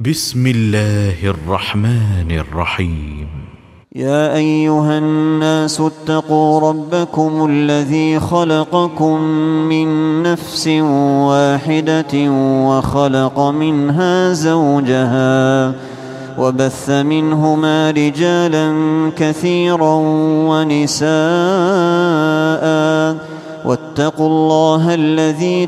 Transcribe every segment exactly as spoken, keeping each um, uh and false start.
بسم الله الرحمن الرحيم. يا أيها الناس اتقوا ربكم الذي خلقكم من نفس واحدة وخلق منها زوجها وبث منهما رجالا كثيرا ونساء واتقوا الله الذي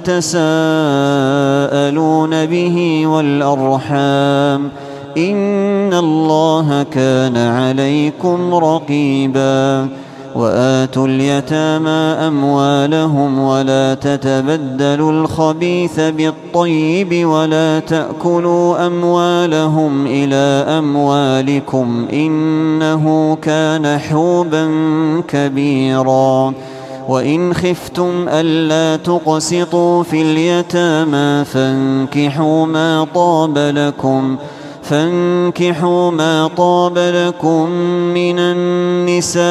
تساءلون به والأرحام إن الله كان عليكم رقيبا. وآتوا اليتامى أموالهم ولا تتبدلوا الخبيث بالطيب ولا تأكلوا أموالهم إلى أموالكم إنه كان حوبا كبيرا. وإن خفتم ألا تقسطوا في اليتامى فانكحوا ما طاب لكم فانكحوا ما طاب لكم من النساء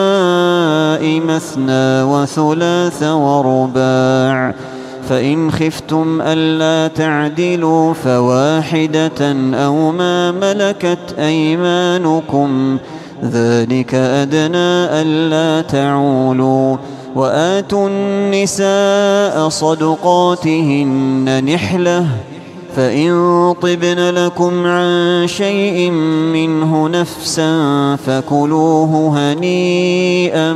مثنى وثلاث ورباع، فإن خفتم ألا تعدلوا فواحدة أو ما ملكت أيمانكم ذلك أدنى ألا تعولوا. وآتوا النساء صدقاتهن نحلة فإن طبن لكم عن شيء منه نفسا فكلوه هنيئا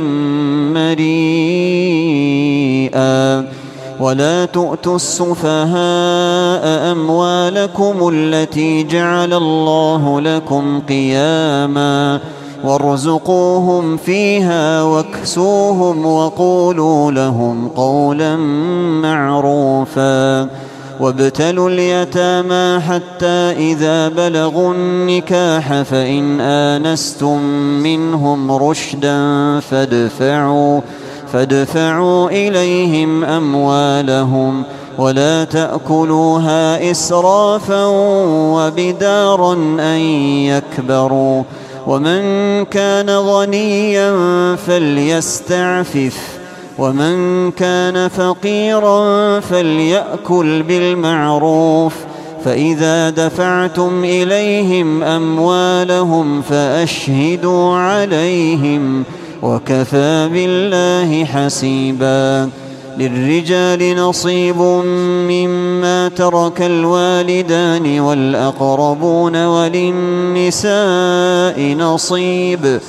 مريئا. ولا تؤتوا السفهاء أموالكم التي جعل الله لكم قياما وارزقوهم فيها واكسوهم وقولوا لهم قولا معروفا. وابتلوا اليتامى حتى إذا بلغوا النكاح فإن آنستم منهم رشدا فادفعوا, فادفعوا إليهم أموالهم ولا تأكلوها إسرافا وبدارا أن يكبروا. ومن كان غنيا فليستعفف ومن كان فقيرا فليأكل بالمعروف. فإذا دفعتم إليهم أموالهم فأشهدوا عليهم وكفى بالله حسيبا. للرجال نصيب مما ترك الوالدان والأقربون وللنساء نصيب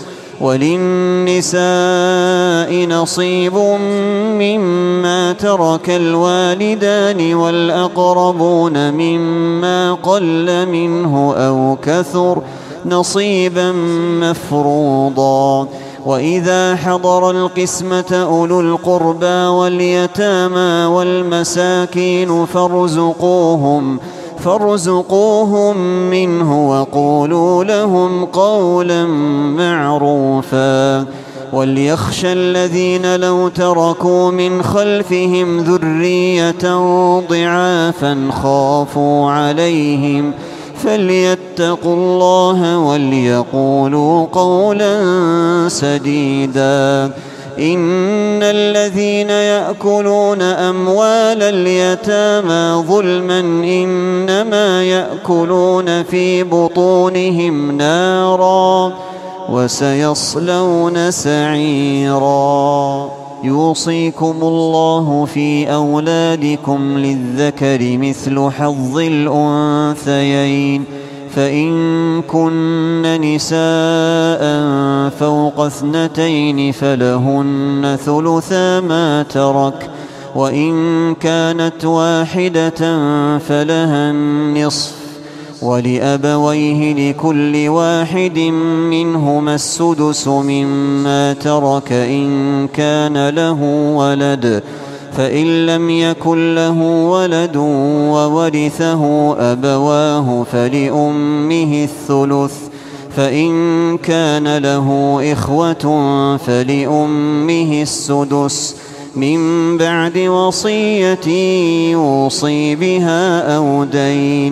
وللنساء نصيب مما ترك الوالدان والأقربون مما قل منه أو كثر نصيبا مفروضا. وإذا حضر القسمة أولو القربى واليتامى والمساكين فارزقوهم فارزقوهم منه وقولوا لهم قولا معروفا. وليخشى الذين لو تركوا من خلفهم ذرية ضعافا خافوا عليهم فليتقوا الله وليقولوا قولا سديدا. إن الذين يأكلون أموال اليتامى ظلما إنما يأكلون في بطونهم نارا وسيصلون سعيرا. يوصيكم الله في أولادكم للذكر مثل حظ الأنثيين فإن كن نساء فوق اثنتين فلهن ثلثا ما ترك وإن كانت واحدة فلها النصف ولأبويه لكل واحد منهما السدس مما ترك إن كان له ولد فإن لم يكن له ولد وورثه أبواه فلأمه الثلث فإن كان له إخوة فلأمه السدس من بعد وصية يوصي بها أو دين.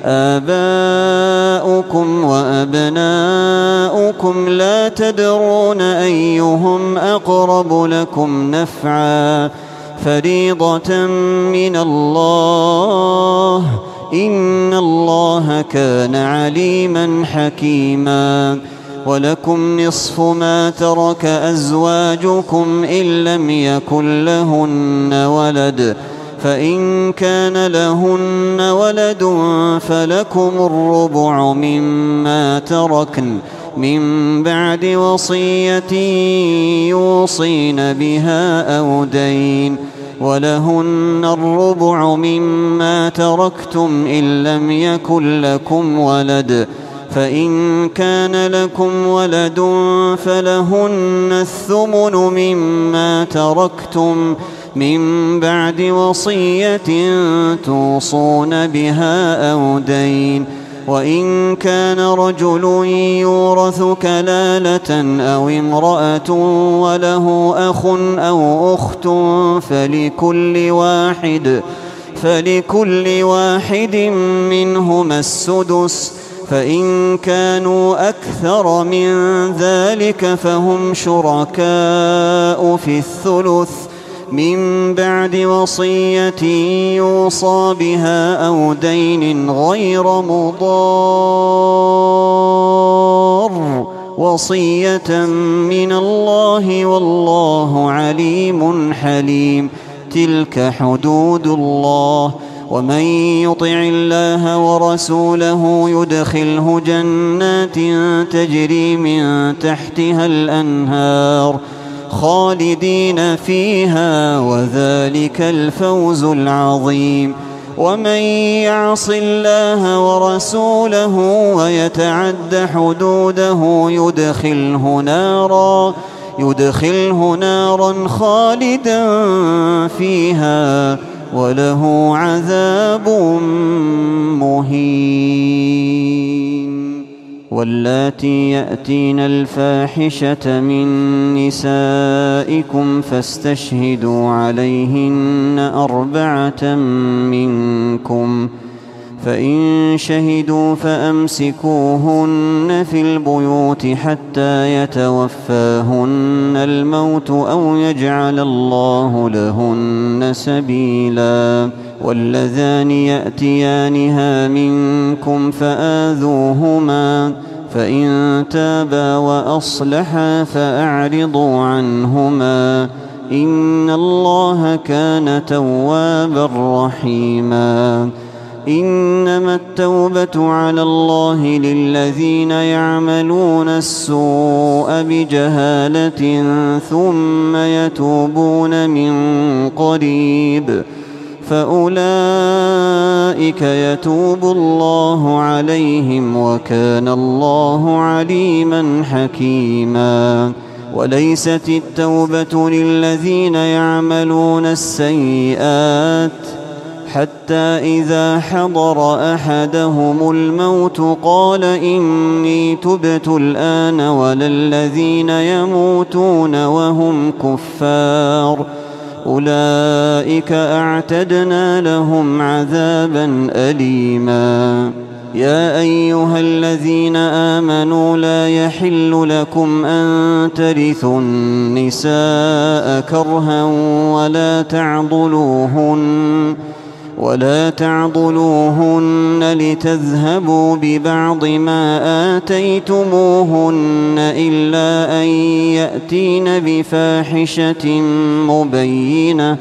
آباؤكم وأبناؤكم لا تدرون أيهم أقرب لكم نفعا فريضة من الله إن الله كان عليما حكيما. ولكم نصف ما ترك أزواجكم إن لم يكن لهن ولد، فإن كان لهن ولد فلكم الربع مما تركن من بعد وصية يوصين بها أو دين، ولهن الربع مما تركتم إن لم يكن لكم ولد، فإن كان لكم ولد فلهن الثمن مما تركتم من بعد وصية توصون بها أو دين. وإن كان رجل يورث كلالة أو امرأة وله أخ أو أخت فلكل واحد فلكل واحد منهما السدس، فإن كانوا أكثر من ذلك فهم شركاء في الثلث من بعد وصية يوصى بها أو دين غير مضار، وصية من الله والله عليم حليم. تلك حدود الله، ومن يطع الله ورسوله يدخله جنات تجري من تحتها الأنهار خالدين فيها، وذلك الفوز العظيم. ومن يعص الله ورسوله ويتعد حدوده يدخله نارا يدخله نارا خالدا فيها وله عذاب مهين. واللاتي يأتين الفاحشة من نسائكم فاستشهدوا عليهن أربعة منكم، فإن شهدوا فأمسكوهن في البيوت حتى يتوفاهن الموت أو يجعل الله لهن سبيلا. واللذان يأتيانها منكم فآذوهما، فإن تابا وأصلحا فأعرضوا عنهما، إن الله كان توابا رحيما. إنما التوبة على الله للذين يعملون السوء بجهالة ثم يتوبون من قريب فأولئك يتوب الله عليهم وكان الله عليما حكيما. وليست التوبة للذين يعملون السيئات حتى إذا حضر أحدهم الموت قال إني تبت الآن، ولا الذين يموتون وهم كفار أولئك أعتدنا لهم عذابا أليما. يا أيها الذين آمنوا لا يحل لكم أن ترثوا النساء كرها ولا تعضلوهن ولا تعضلوهن لتذهبوا ببعض ما آتيتموهن إلا أن يأتين بفاحشة مبينة،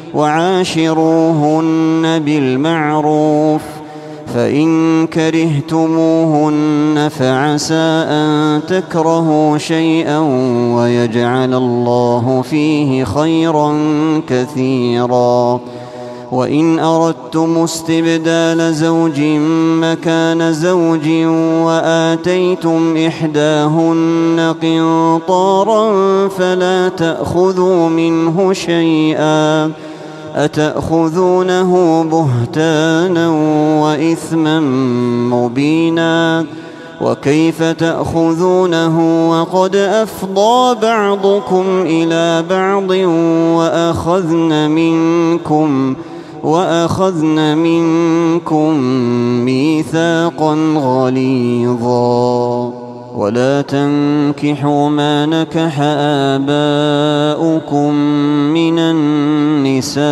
وعاشروهن بالمعروف، فإن كرهتموهن فعسى أن تكرهوا شيئا ويجعل الله فيه خيرا كثيرا. وإن أردتم استبدال زوج مكان زوج وآتيتم إحداهن قنطارا فلا تأخذوا منه شيئا، أتأخذونه بهتانا وإثما مبينا، وكيف تأخذونه وقد أفضى بعضكم إلى بعض وأخذن منكم وأخذن منكم ميثاقا غليظا. ولا تنكحوا ما نكح آباؤكم من النساء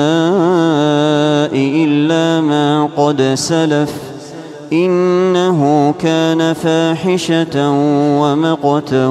إلا ما قد سلف إنه كان فاحشة ومقتا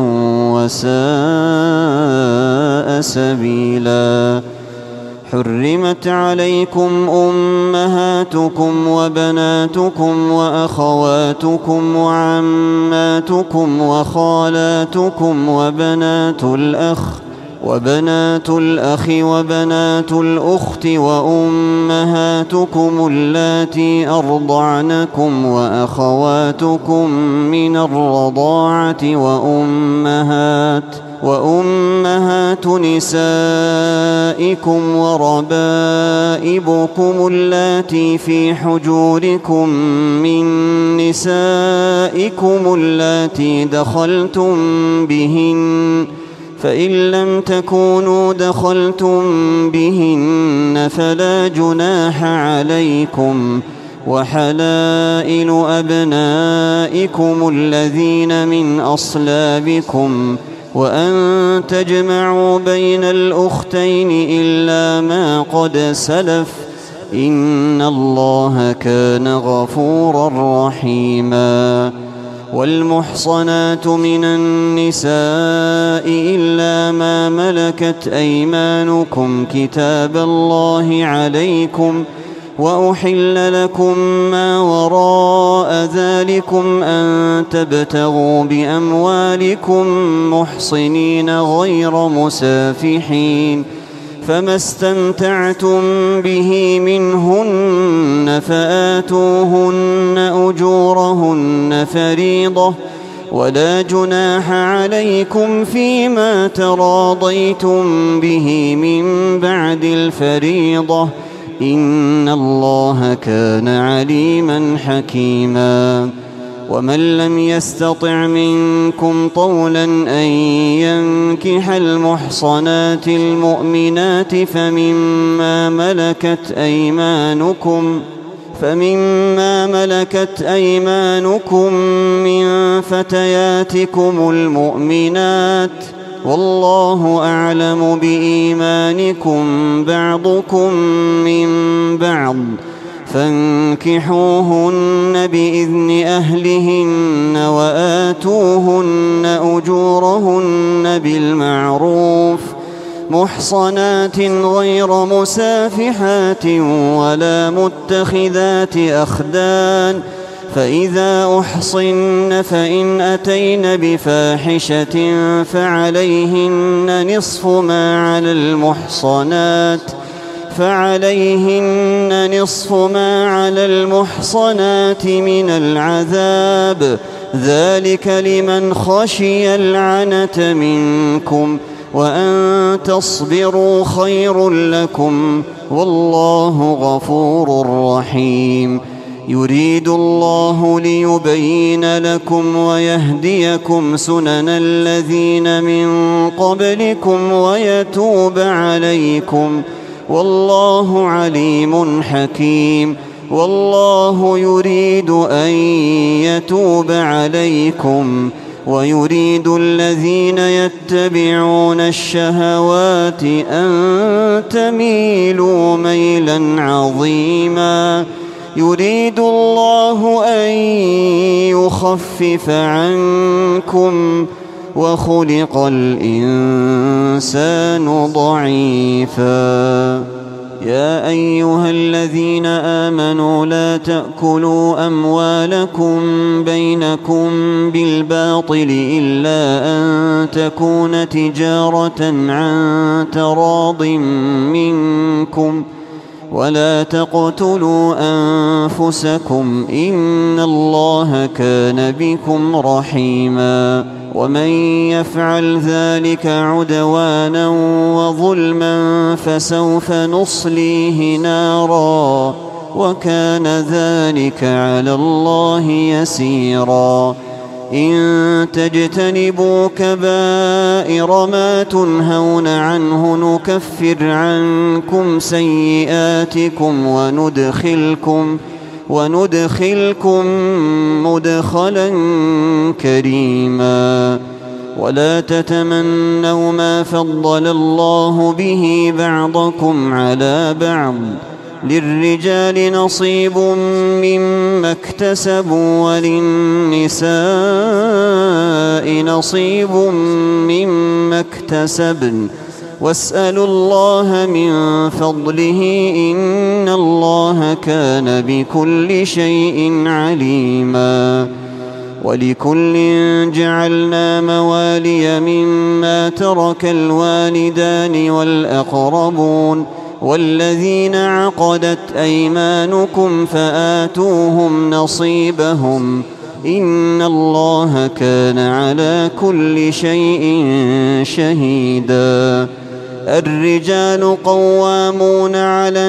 وساء سبيلا. حرمت عليكم أمهاتكم وبناتكم وأخواتكم وعماتكم وخالاتكم وبنات الأخ وبنات الأخ وبنات الأخت وأمهاتكم اللاتي أرضعنكم وأخواتكم من الرضاعة وأمهات وأمهات نسائكم وربائبكم اللاتي في حجوركم من نسائكم اللاتي دخلتم بهن فإن لم تكونوا دخلتم بهن فلا جناح عليكم وحلائل أبنائكم الذين من أصلابكم وأن تجمعوا بين الأختين إلا ما قد سلف إن الله كان غفورا رحيما. والمحصنات من النساء إلا ما ملكت أيمانكم كتاب الله عليكم وأحل لكم ما وراء ذلكم أن تبتغوا بأموالكم محصنين غير مسافحين فما استمتعتم به منهن فآتوهن أجورهن فريضة ولا جناح عليكم فيما تراضيتم به من بعد الفريضة إن الله كان عليما حكيما. ومن لم يستطع منكم طولا أن ينكح المحصنات المؤمنات فمما ملكت أيمانكم فمما ملكت أيمانكم من فتياتكم المؤمنات والله أعلم بإيمانكم بعضكم من بعض فانكحوهن بإذن أهلهن وآتوهن أجورهن بالمعروف محصنات غير مسافحات ولا متخذات أخدان فإذا أحصن فإن أتين بفاحشة فعليهن نصف ما على المحصنات فعليهن نصف ما على المحصنات من العذاب ذلك لمن خشي العنة منكم وأن تصبروا خير لكم والله غفور رحيم. يريد الله ليبين لكم ويهديكم سنن الذين من قبلكم ويتوب عليكم والله عليم حكيم. والله يريد أن يتوب عليكم ويريد الذين يتبعون الشهوات أن تميلوا ميلا عظيما. يريد الله أن يخفف عنكم وخلق الإنسان ضعيفا. يا أيها الذين آمنوا لا تأكلوا أموالكم بينكم بالباطل إلا أن تكون تجارة عن تراض منكم ولا تقتلوا أنفسكم إن الله كان بكم رحيما. ومن يفعل ذلك عدوانا وظلما فسوف نصليه نارا وكان ذلك على الله يسيرا. إن تجتنبوا كبائر ما تنهون عنه نكفر عنكم سيئاتكم وندخلكم وندخلكم مدخلا كريما. ولا تتمنوا ما فضل الله به بعضكم على بعض، للرجال نصيب مما اكتسبوا وللنساء نصيب مما اكتسبن، واسألوا الله من فضله إن الله كان بكل شيء عليما. ولكل جعلنا موالي مما ترك الوالدان والأقربون والذين عقدت أيمانكم فآتوهم نصيبهم، إن الله كان على كل شيء شهيدا. الرجال قوامون على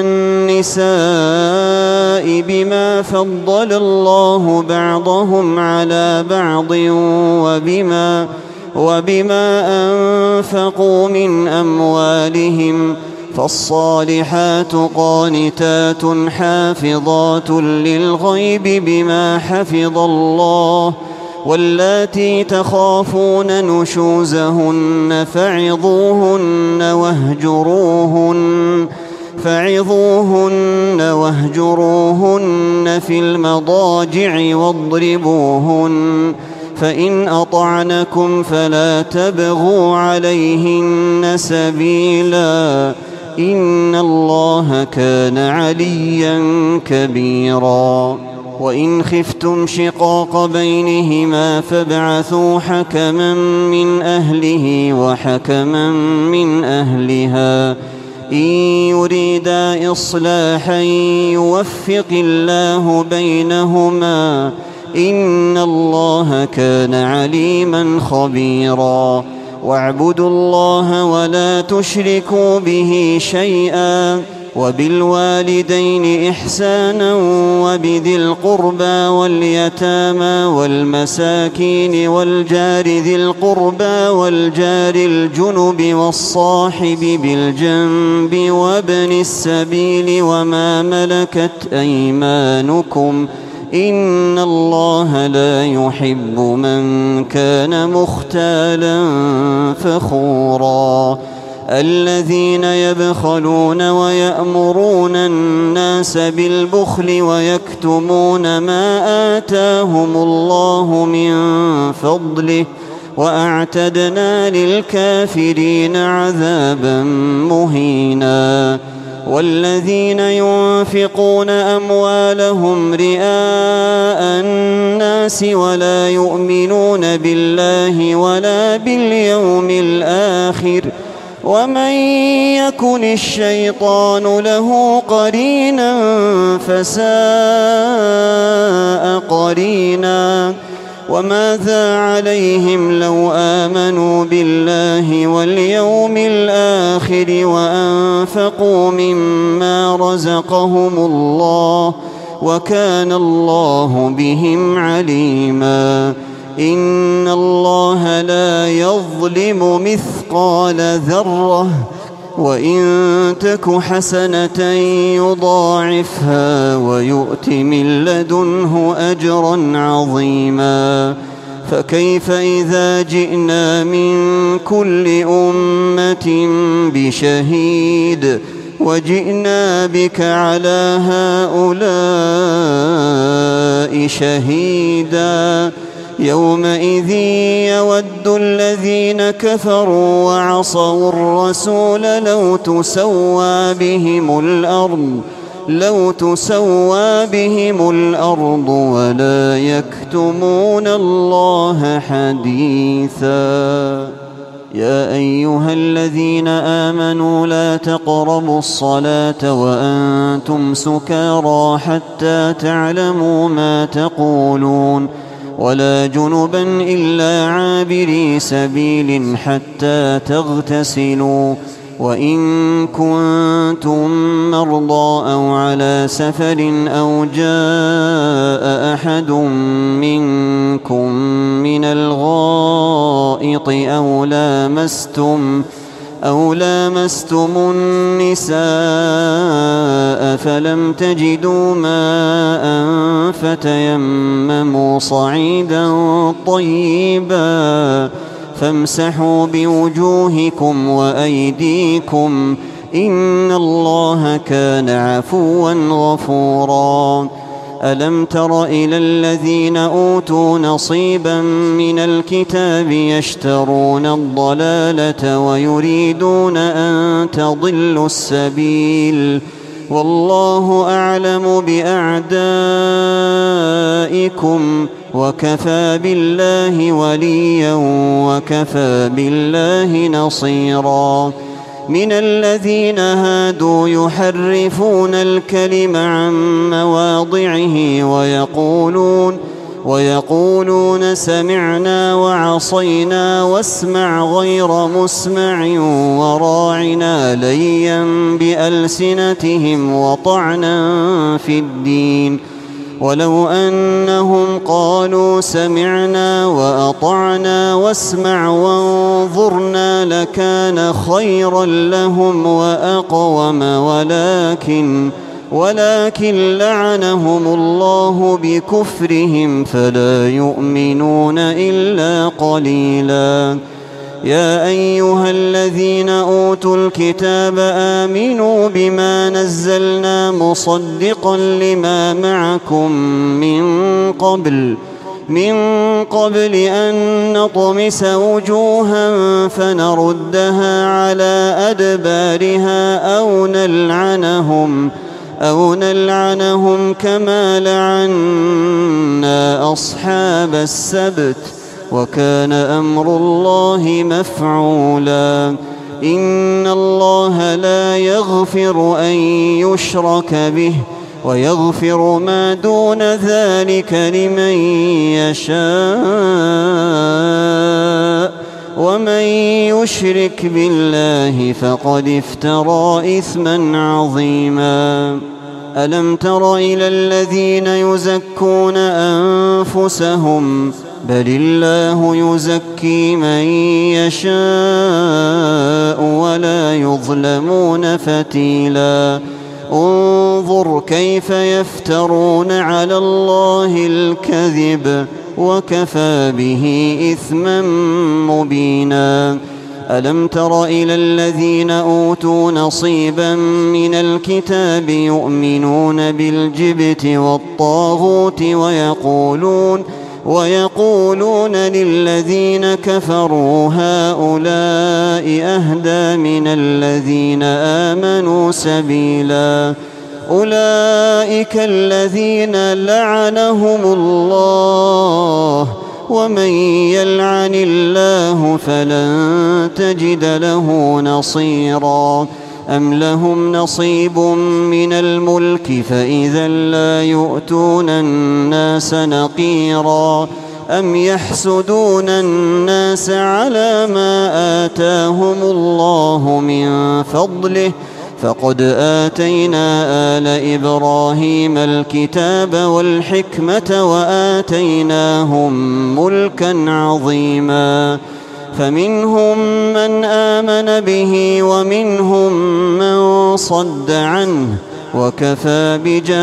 النساء بما فضل الله بعضهم على بعض وبما, وبما أنفقوا من أموالهم، فالصالحات قانتات حافظات للغيب بما حفظ الله، واللاتي تخافون نشوزهن فعظوهن واهجروهن فعظوهن واهجروهن في المضاجع واضربوهن، فإن أطعنكم فلا تبغوا عليهن سبيلا، إن الله كان عليا كبيرا. وإن خفتم شقاق بينهما فابعثوا حكما من أهله وحكما من أهلها، إن يريدا إصلاحا يوفق الله بينهما، إن الله كان عليما خبيرا. واعبدوا الله ولا تشركوا به شيئا، وبالوالدين إحسانا وبذي القربى واليتامى والمساكين والجار ذي القربى والجار الجنب والصاحب بالجنب وابن السبيل وما ملكت أيمانكم، إن الله لا يحب من كان مختالا فخورا. الذين يبخلون ويأمرون الناس بالبخل ويكتمون ما آتاهم الله من فضله، وأعتدنا للكافرين عذابا مهينا. والذين ينفقون أموالهم رئاء الناس ولا يؤمنون بالله ولا باليوم الآخر، ومن يكن الشيطان له قرينا فساء قرينا. وماذا عليهم لو آمنوا بالله واليوم الآخر وأنفقوا مما رزقهم الله، وكان الله بهم عليما. إن الله لا يظلم مثقال ذرة، وإن تك حسنة يضاعفها ويؤت من لدنه أجرا عظيما. فكيف إذا جئنا من كل أمة بشهيد وجئنا بك على هؤلاء شهيدا، يومئذ يود الذين كفروا وعصوا الرسول لو تسوى بهم الأرض لو تسوى بهم الأرض ولا يكتمون الله حديثا. يا أيها الذين آمنوا لا تقربوا الصلاة وأنتم سكارى حتى تعلموا ما تقولون، ولا جنبا إلا عابري سبيل حتى تغتسلوا، وإن كنتم مرضى أو على سفر أو جاء أحد منكم من الغائط أو لامستم أو لامستم لمستم النساء فلم تجدوا ماء فتيمموا صعيدا طيبا فامسحوا بوجوهكم وأيديكم إن الله كان عفوا غفورا. ألم تر إلى الذين أوتوا نصيبا من الكتاب يشترون الضلالة ويريدون أن تضلوا السبيل والله أعلم بأعدائكم وكفى بالله وليا وكفى بالله نصيرا. من الذين هادوا يحرفون الكلم عن مواضعه ويقولون ويقولون سمعنا وعصينا واسمع غير مسمع وراعنا ليا بألسنتهم وطعنا في الدين ولو أنهم قالوا سمعنا وأطعنا واسمع وانظرنا لكان خيرا لهم وأقوم ولكن ولكن لعنهم الله بكفرهم فلا يؤمنون إلا قليلا. يا أيها الذين أوتوا الكتاب آمنوا بما نزلنا مصدقا لما معكم من قبل من قبل أن نطمس وجوها فنردها على أدبارها أو نلعنهم أو نلعنهم كما لعنا أصحاب السبت وكان أمر الله مفعولا. إن الله لا يغفر أن يشرك به ويغفر ما دون ذلك لمن يشاء ومن يشرك بالله فقد افترى إثما عظيما. ألم تر إلى الذين يزكون أنفسهم بل الله يزكي من يشاء ولا يظلمون فتيلا. انظر كيف يفترون على الله الكذب وكفى به إثما مبينا. ألم تر إلى الذين أوتوا نصيبا من الكتاب يؤمنون بالجبت والطاغوت ويقولون ويقولون للذين كفروا هؤلاء أهدى من الذين آمنوا سبيلا. أولئك الذين لعنهم الله ومن يلعن الله فلن تجد له نصيرا. أم لهم نصيب من الملك فإذا لا يؤتون الناس نقيرا. أم يحسدون الناس على ما آتاهم الله من فضله فقد آتينا آل إبراهيم الكتاب والحكمة وآتيناهم ملكا عظيما. فمنهم من آمن به ومنهم من صد عنه وكفى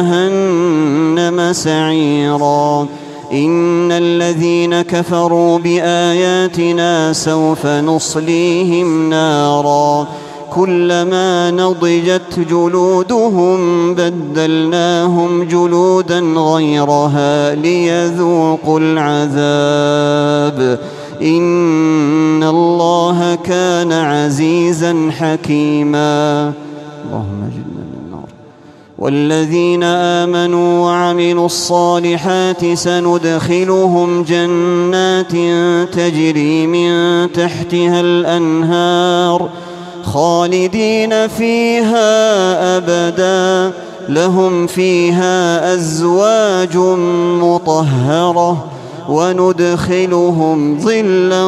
بجهنم سعيرا. إن الذين كفروا بآياتنا سوف نصليهم نارا كلما نضجت جلودهم بدلناهم جلودا غيرها ليذوقوا العذاب إن الله كان عزيزا حكيما. اللهم اجرنا من النار. والذين آمنوا وعملوا الصالحات سندخلهم جنات تجري من تحتها الأنهار خالدين فيها أبدا لهم فيها أزواج مطهرة وندخلهم ظلا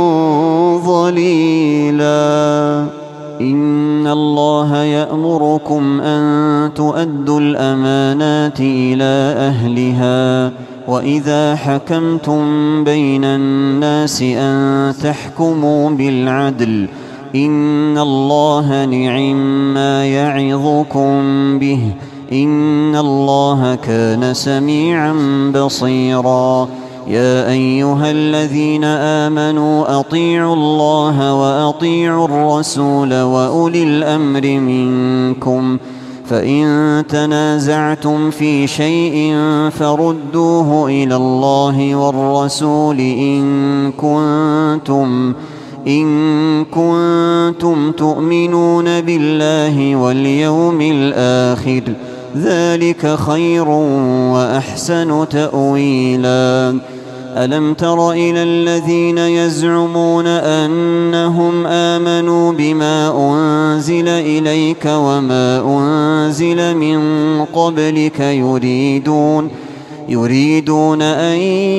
ظليلا. إن الله يأمركم أن تؤدوا الأمانات إلى أهلها وإذا حكمتم بين الناس أن تحكموا بالعدل إن الله نعما يعظكم به إن الله كان سميعا بصيرا يا أيها الذين آمنوا أطيعوا الله وأطيعوا الرسول وأولي الأمر منكم فإن تنازعتم في شيء فردوه إلى الله والرسول إن كنتم إن كنتم تؤمنون بالله واليوم الآخر ذلك خير وأحسن تأويلا ألم تر إلى الذين يزعمون أنهم آمنوا بما أنزل إليك وما أنزل من قبلك يريدون يريدون أن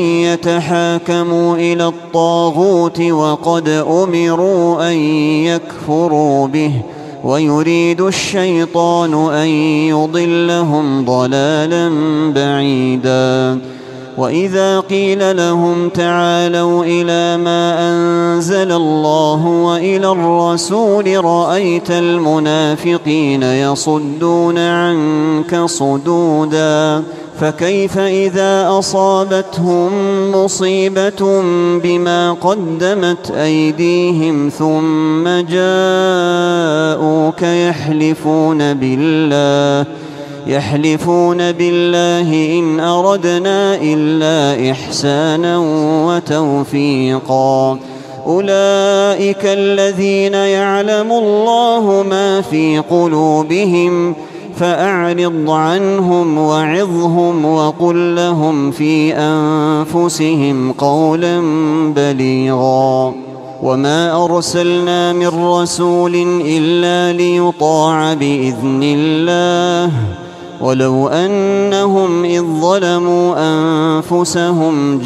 يتحاكموا إلى الطاغوت وقد أمروا أن يكفروا به ويريد الشيطان أن يضلهم ضلالا بعيدا وإذا قيل لهم تعالوا إلى ما أنزل الله وإلى الرسول رأيت المنافقين يصدون عنك صدودا فكيف إذا أصابتهم مصيبة بما قدمت أيديهم ثم جاءوك يحلفون بالله يحلفون بالله إن أردنا إلا إحسانا وتوفيقا أولئك الذين يعلم الله ما في قلوبهم فأعرض عنهم وعظهم وقل لهم في أنفسهم قولا بليغا وما أرسلنا من رسول إلا ليطاع بإذن الله ولو أنهم إذ ظلموا أنفسهم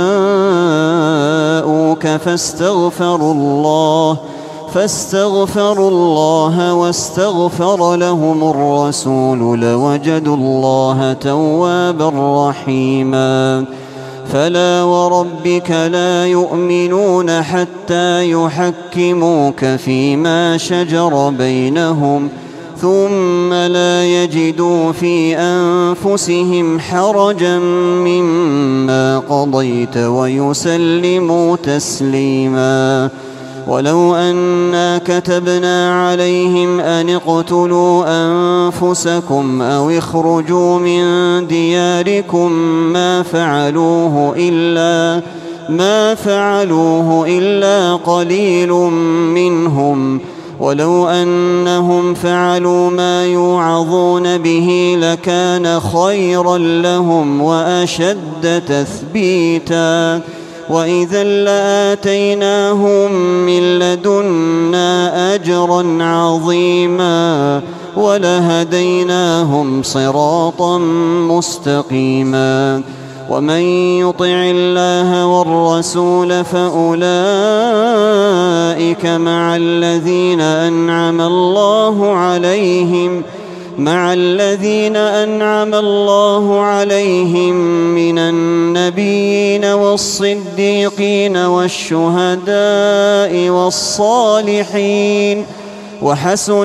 جاءوك فاستغفروا الله فاستغفروا الله واستغفر لهم الرسول لوجدوا الله توابا رحيما فلا وربك لا يؤمنون حتى يحكموك فيما شجر بينهم ثم لا يجدوا في أنفسهم حرجا مما قضيت ويسلموا تسليما ولو أنا كتبنا عليهم أن اقتلوا أنفسكم أو اخرجوا من دياركم ما فعلوه إلا ما فعلوه إلا قليل منهم ولو أنهم فعلوا ما يوعظون به لكان خيرا لهم وأشد تثبيتا وإذا لآتيناهم من لدنا أجرا عظيما ولهديناهم صراطا مستقيما ومن يطع الله والرسول فأولئك مع الذين أنعم الله عليهم مع الذين أنعم الله عليهم من النبيين والصديقين والشهداء والصالحين وحسن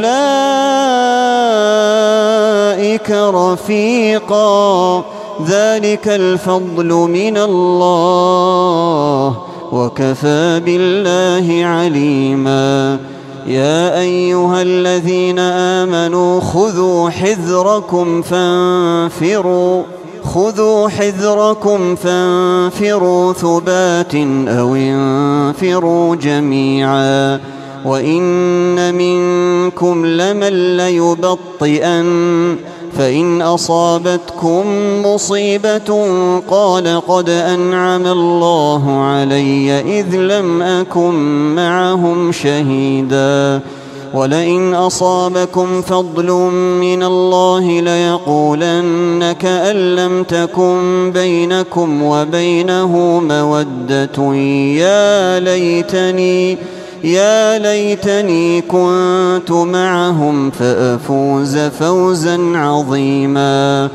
أولئك رفيقا ذلك الفضل من الله وكفى بالله عليما يا أيها الذين آمنوا خذوا حذركم فانفروا خذوا حذركم فانفروا ثبات أو انفروا جميعا وإن منكم لمن ليبطئن فإن أصابتكم مصيبة قال قد أنعم الله علي إذ لم أكن معهم شهيدا ولئن أصابكم فضل من الله ليقولن كأن لم تكن بينكم وبينه مودة يا ليتني يا ليتني كنت معهم فأفوز فوزا عظيما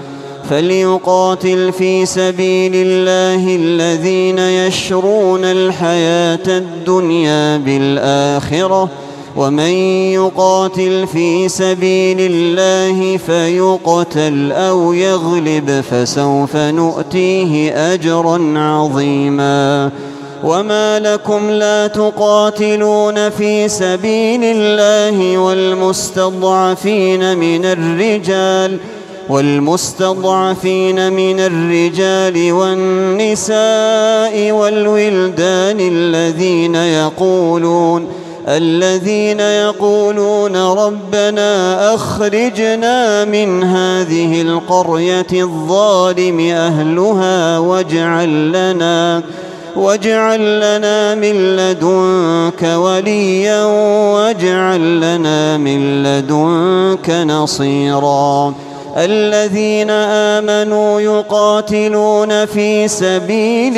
فليقاتل في سبيل الله الذين يشرون الحياة الدنيا بالآخرة ومن يقاتل في سبيل الله فيقتل أو يغلب فسوف نؤتيه أجرا عظيما. وما لكم لا تقاتلون في سبيل الله والمستضعفين من الرجال والمستضعفين من الرجال والنساء والولدان الذين يقولون الذين يقولون ربنا أخرجنا من هذه القرية الظالم أهلها واجعل لنا واجعل لنا من لدنك وليا واجعل لنا من لدنك نصيرا. الذين آمنوا يقاتلون في سبيل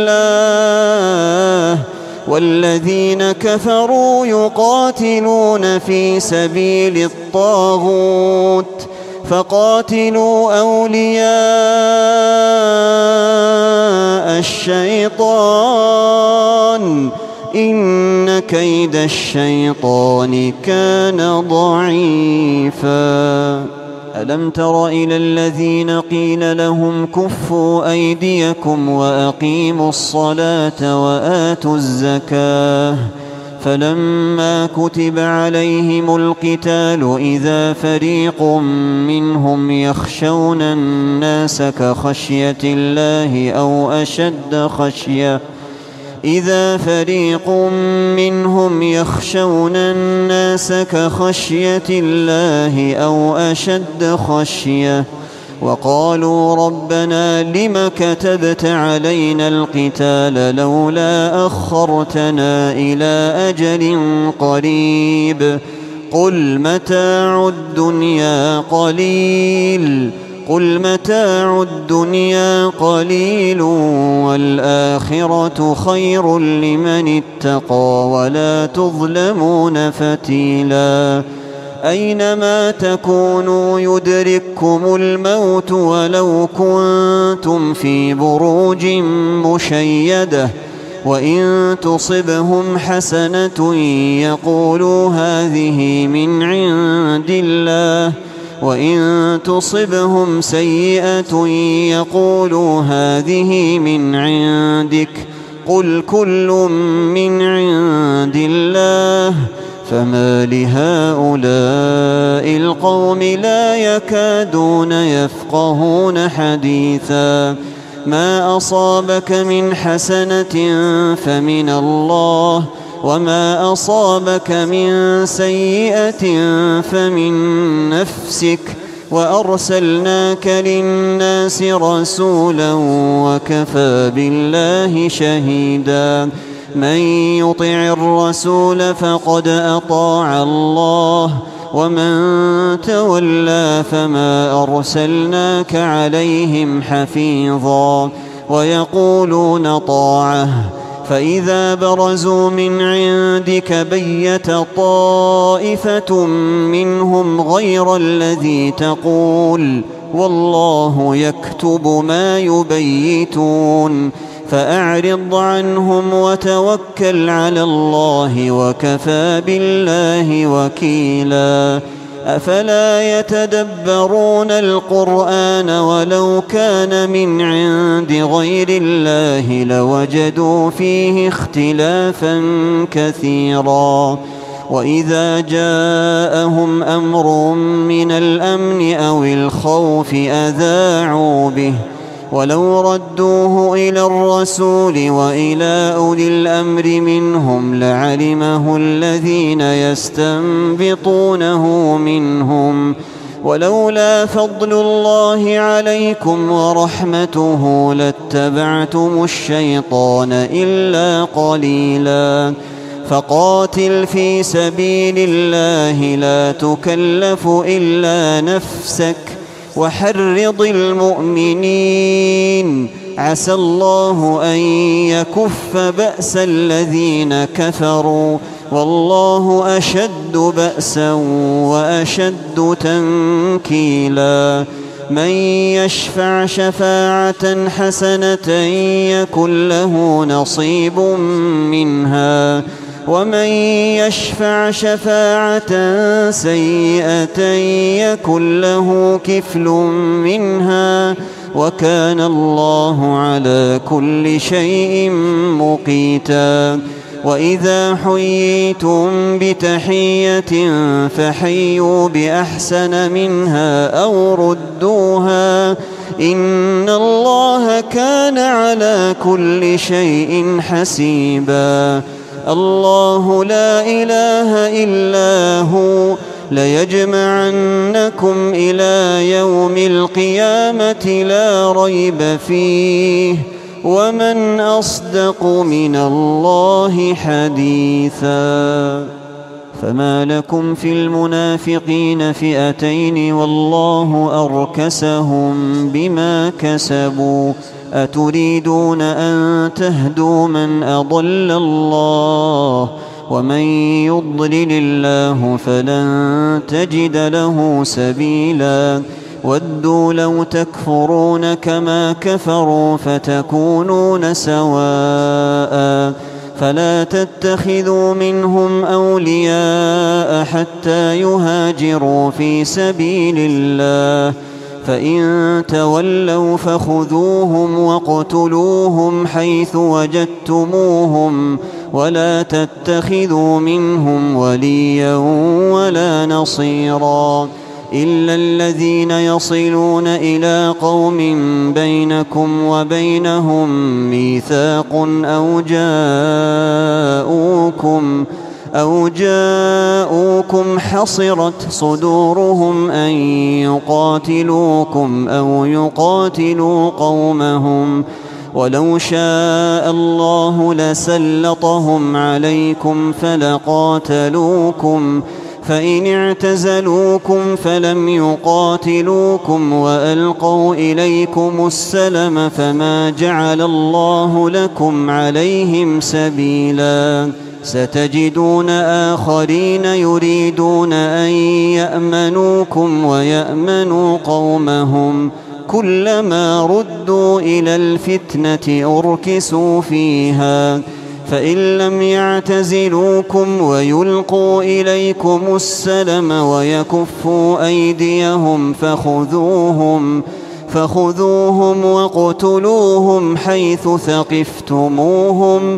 الله والذين كفروا يقاتلون في سبيل الطاغوت فقاتلوا أولياء الشيطان إن كيد الشيطان كان ضعيفا. ألم تر إلى الذين قيل لهم كفوا أيديكم وأقيموا الصلاة وآتوا الزكاة فلما كتب عليهم القتال إذا فريق منهم يخشون الناس كخشية الله أو أشد خشية إذا فريق منهم يخشون الناس كخشية الله أو أشد خشية وقالوا ربنا لم كتبت علينا القتال لولا أخرتنا إلى أجل قريب قل متاع الدنيا قليل قل متاع الدنيا قليل والآخرة خير لمن اتقى ولا تظلمون فتيلا. أينما تكونوا يدرككم الموت ولو كنتم في بروج مشيدة وإن تصبهم حسنة يقولوا هذه من عند الله وإن تصبهم سيئة يقولوا هذه من عندك قل كل من عند الله فما لهؤلاء القوم لا يكادون يفقهون حديثا. ما أصابك من حسنة فمن الله وما أصابك من سيئة فمن نفسك وأرسلناك للناس رسولا وكفى بالله شهيدا. من يطع الرسول فقد أطاع الله ومن تولى فما أرسلناك عليهم حفيظا. ويقولون طاعة فإذا برزوا من عندك بيت طائفة منهم غير الذي تقول والله يكتب ما يبيتون فأعرض عنهم وتوكل على الله وكفى بالله وكيلا. أفلا يتدبرون القرآن ولو كان من عند غير الله لوجدوا فيه اختلافا كثيرا. وإذا جاءهم أمر من الأمن أو الخوف أذاعوا به ولو ردوه إلى الرسول وإلى أولي الأمر منهم لعلمه الذين يستنبطونه منهم ولولا فضل الله عليكم ورحمته لاتبعتم الشيطان إلا قليلا. فقاتل في سبيل الله لا تكلف إلا نفسك وحرض المؤمنين عسى الله أن يكف بأس الذين كفروا والله أشد بأسا وأشد تنكيلا. من يشفع شفاعة حسنة يكن له نصيب منها ومن يشفع شفاعة سيئة يكن له كفل منها وكان الله على كل شيء مقيتا. وإذا حييتم بتحية فحيوا بأحسن منها أو ردوها إن الله كان على كل شيء حسيبا. الله لا إله إلا هو ليجمعنكم إلى يوم القيامة لا ريب فيه ومن أصدق من الله حديثا. فما لكم في المنافقين فئتين والله أركسهم بما كسبوا أتريدون أن تهدوا من أضل الله ومن يضلل الله فلن تجد له سبيلا. ودوا لو تكفرون كما كفروا فتكونون سواء فلا تتخذوا منهم أولياء حتى يهاجروا في سبيل الله فإن تولوا فخذوهم واقتلوهم حيث وجدتموهم ولا تتخذوا منهم وليا ولا نصيرا إلا الذين يصلون إلى قوم بينكم وبينهم ميثاق أو جاءوكم أو جاءوكم حصرت صدورهم أن يقاتلوكم أو يقاتلوا قومهم ولو شاء الله لسلطهم عليكم فلقاتلوكم فإن اعتزلوكم فلم يقاتلوكم وألقوا إليكم السلم فما جعل الله لكم عليهم سبيلا. ستجدون آخرين يريدون أن يأمنوكم ويأمنوا قومهم كلما ردوا إلى الفتنة أركسوا فيها فإن لم يعتزلوكم ويلقوا إليكم السلم ويكفوا أيديهم فخذوهم فخذوهم واقتلوهم حيث ثقفتموهم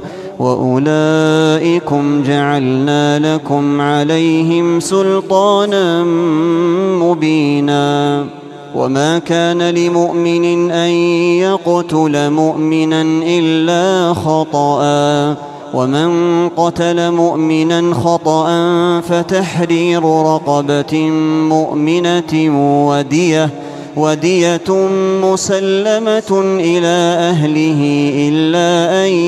وأولئكم جعلنا لكم عليهم سلطانا مبينا. وما كان لمؤمن أن يقتل مؤمنا إلا خطأ ومن قتل مؤمنا خطأ فتحرير رقبة مؤمنة ودية ودية مسلمة إلى أهله إلا أن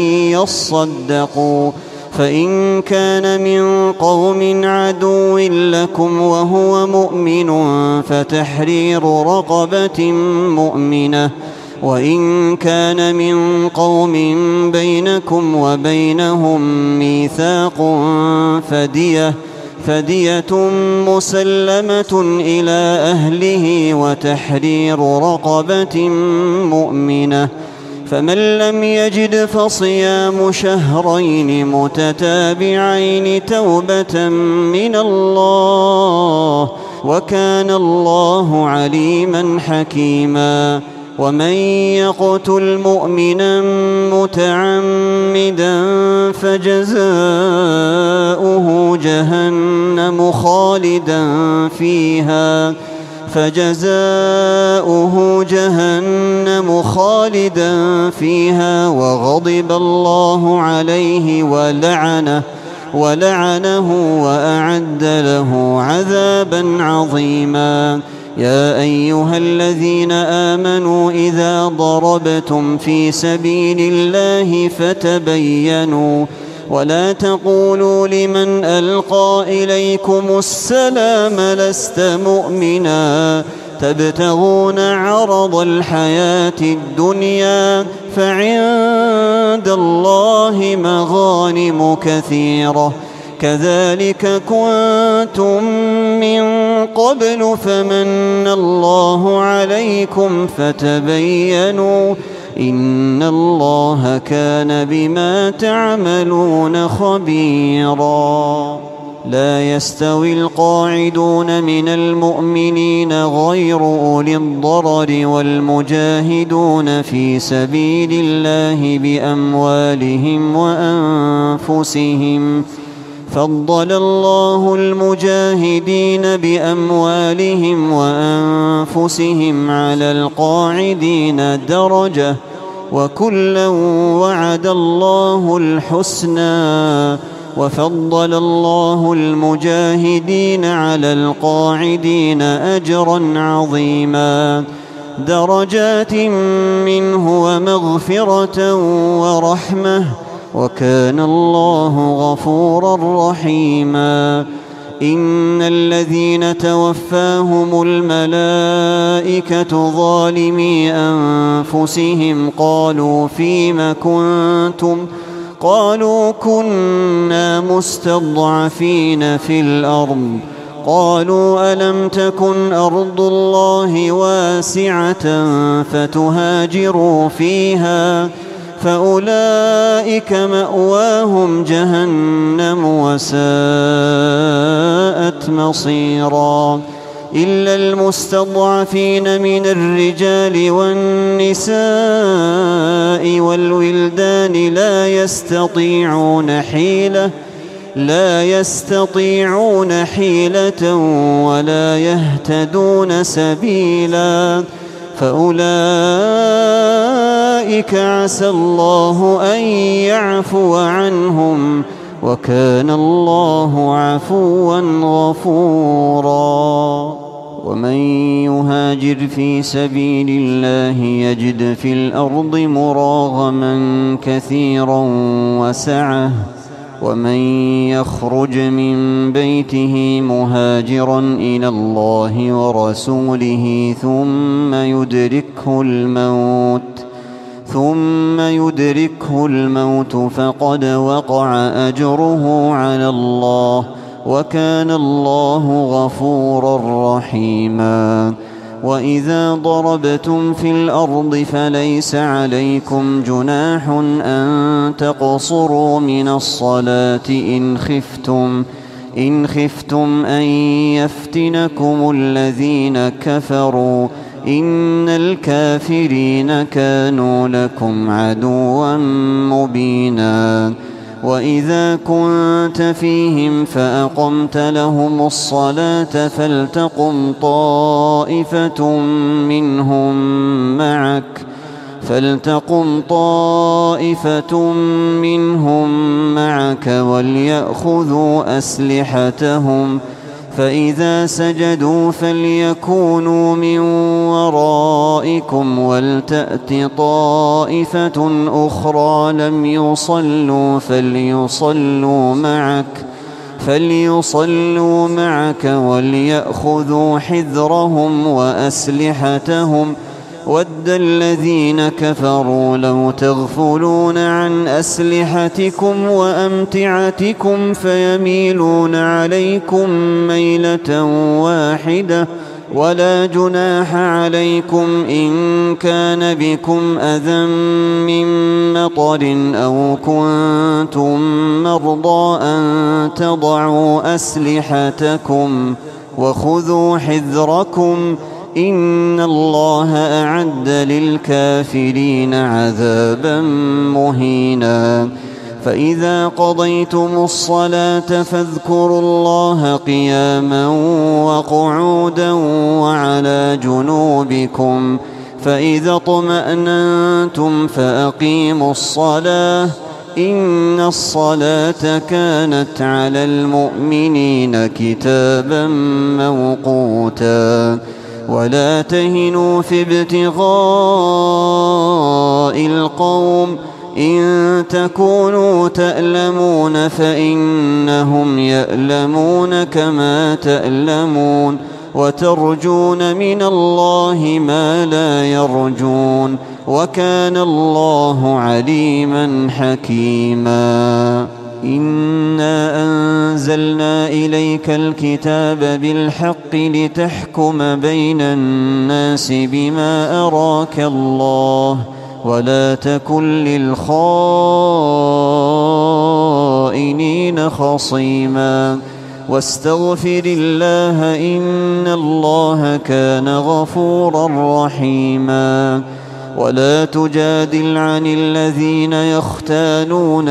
يصدقوا فإن كان من قوم عدو لكم وهو مؤمن فتحرير رقبة مؤمنة وإن كان من قوم بينكم وبينهم ميثاق فدية فدية مسلمة إلى أهله وتحرير رقبة مؤمنة فمن لم يجد فصيام شهرين متتابعين توبة من الله وكان الله عليما حكيما. ومن يقتل مؤمنا متعمدا فجزاؤه جهنم خالدا فيها فجزاؤه جهنم خالدا فيها وغضب الله عليه ولعنه ولعنه وأعد له عذابا عظيما. يا أيها الذين آمنوا إذا ضربتم في سبيل الله فتبينوا ولا تقولوا لمن ألقى إليكم السلام لست مؤمنا تبتغون عرض الحياة الدنيا فعند الله مغانم كثيرة كذلك كنتم من قبل فمن الله عليكم فتبينوا إن الله كان بما تعملون خبيرا. لا يستوي القاعدون من المؤمنين غير أولي الضرر والمجاهدون في سبيل الله بأموالهم وأنفسهم فضل الله المجاهدين بأموالهم وأنفسهم على القاعدين درجة وكلا وعد الله الحسنى وفضل الله المجاهدين على القاعدين أجرا عظيما درجات منه ومغفرة ورحمة وكان الله غفورا رحيما. إن الذين توفاهم الملائكة ظالمي أنفسهم قالوا فيم كنتم قالوا كنا مستضعفين في الأرض قالوا ألم تكن أرض الله واسعة فتهاجروا فيها فأولئك مأواهم جهنم وساءت مصيرا. إلا المستضعفين من الرجال والنساء والولدان لا يستطيعون حيلة لا يستطيعون حيلة ولا يهتدون سبيلا فأولئك عسى الله أن يعفو عنهم وكان الله عفوا غفورا. ومن يهاجر في سبيل الله يجد في الأرض مراغما كثيرا وسعة ومن يخرج من بيته مهاجرا إلى الله ورسوله ثم يدركه الموت ثم يدركه الموت فقد وقع أجره على الله وكان الله غفورا رحيما. وإذا ضربتم في الأرض فليس عليكم جناح أن تقصروا من الصلاة إن خفتم إن خفتم أن يفتنكم الذين كفروا إن الكافرين كانوا لكم عدوا مبينا. وإذا كنت فيهم فأقمت لهم الصلاة فلتقم طائفة منهم معك فلتقم طائفة منهم معك وليأخذوا أسلحتهم فإذا سجدوا فليكونوا من ورائكم ولتأت طائفة أخرى لم يصلوا فليصلوا معك فليصلوا معك وليأخذوا حذرهم وأسلحتهم ود الذين كفروا لو تغفلون عن أسلحتكم وأمتعتكم فيميلون عليكم ميلة واحدة ولا جناح عليكم إن كان بكم أذى من مطر أو كنتم مرضى أن تضعوا أسلحتكم وخذوا حذركم إن الله أعد للكافرين عذابا مهينا. فإذا قضيتم الصلاة فاذكروا الله قياما وقعودا وعلى جنوبكم فإذا اطمأننتم فأقيموا الصلاة إن الصلاة كانت على المؤمنين كتابا موقوتا. ولا تهنوا في ابتغاء القوم إن تكونوا تألمون فإنهم يألمون كما تألمون وترجون من الله ما لا يرجون وكان الله عليما حكيما. إنا أنزلنا إليك الكتاب بالحق لتحكم بين الناس بما أراك الله ولا تكن للخائنين خصيما واستغفر الله إن الله كان غفورا رحيما ولا تجادل عن الذين يختانون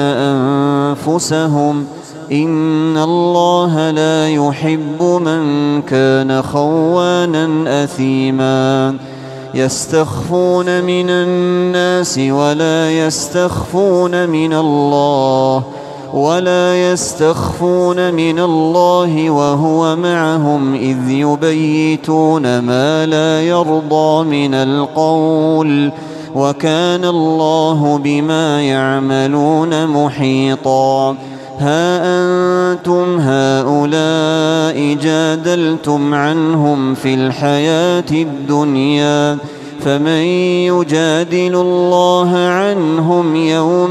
أنفسهم إن الله لا يحب من كان خوانا أثيما يستخفون من الناس ولا يستخفون من الله ولا يستخفون من الله وهو معهم إذ يبيتون ما لا يرضى من القول وكان الله بما يعملون محيطا ها أنتم هؤلاء جادلتم عنهم في الحياة الدنيا فمن يجادل الله عنهم يوم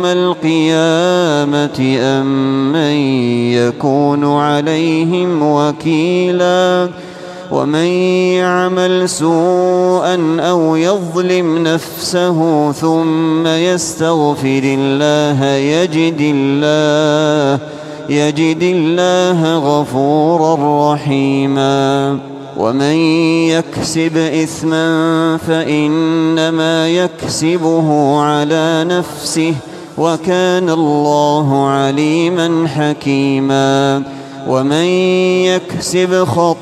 القيامة أم من يكون عليهم وكيلا ومن يعمل سوءا أو يظلم نفسه ثم يستغفر الله يجد الله يجد الله غفورا رحيما ومن يكسب إثما فإنما يكسبه على نفسه وكان الله عليما حكيما ومن يكسب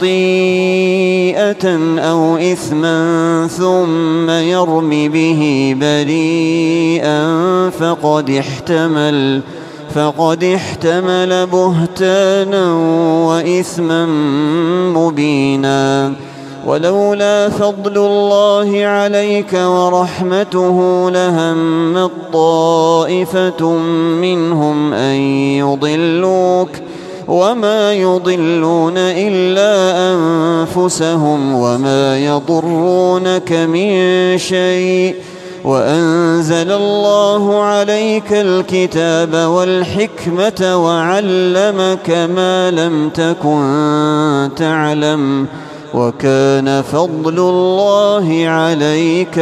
خطيئة أو إثما ثم يرم به بريئا فقد احتمل فقد احتمل بهتانا وإثما مبينا ولولا فضل الله عليك ورحمته لهمت طائفة منهم أن يضلوك وما يضلون إلا أنفسهم وما يضرونك من شيء وأنزل الله عليك الكتاب والحكمة وعلمك ما لم تكن تعلم وكان فضل الله عليك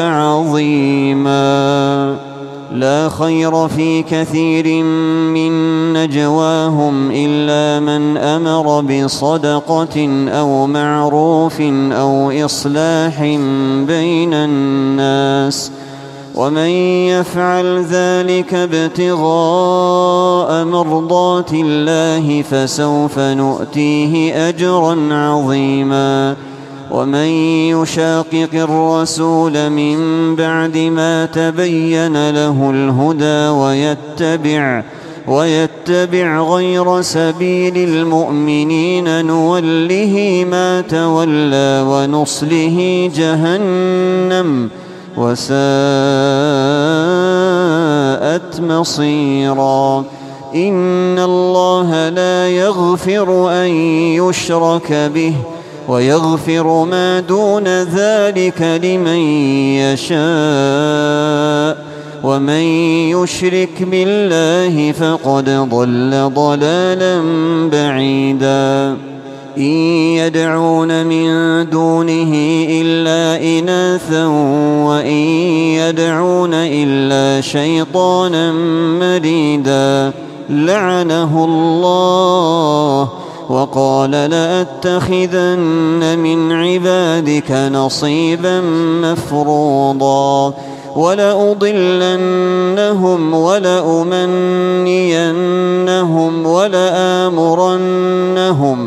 عظيما لا خير في كثير من نجواهم إلا من أمر بصدقة أو معروف أو إصلاح بين الناس ومن يفعل ذلك ابتغاء مرضات الله فسوف نؤتيه أجرا عظيما ومن يشاقق الرسول من بعد ما تبين له الهدى ويتبع ويتبع غير سبيل المؤمنين نوله ما تولى ونصله جهنم وساءت مصيرا إن الله لا يغفر أن يشرك به ويغفر ما دون ذلك لمن يشاء ومن يشرك بالله فقد ضل ضلالا بعيدا إن يدعون من دونه إلا إناثا وإن يدعون إلا شيطانا مريدا لعنه الله وقال لأتخذن من عبادك نصيبا مفروضا ولأضلنهم ولأمنينهم ولآمرنهم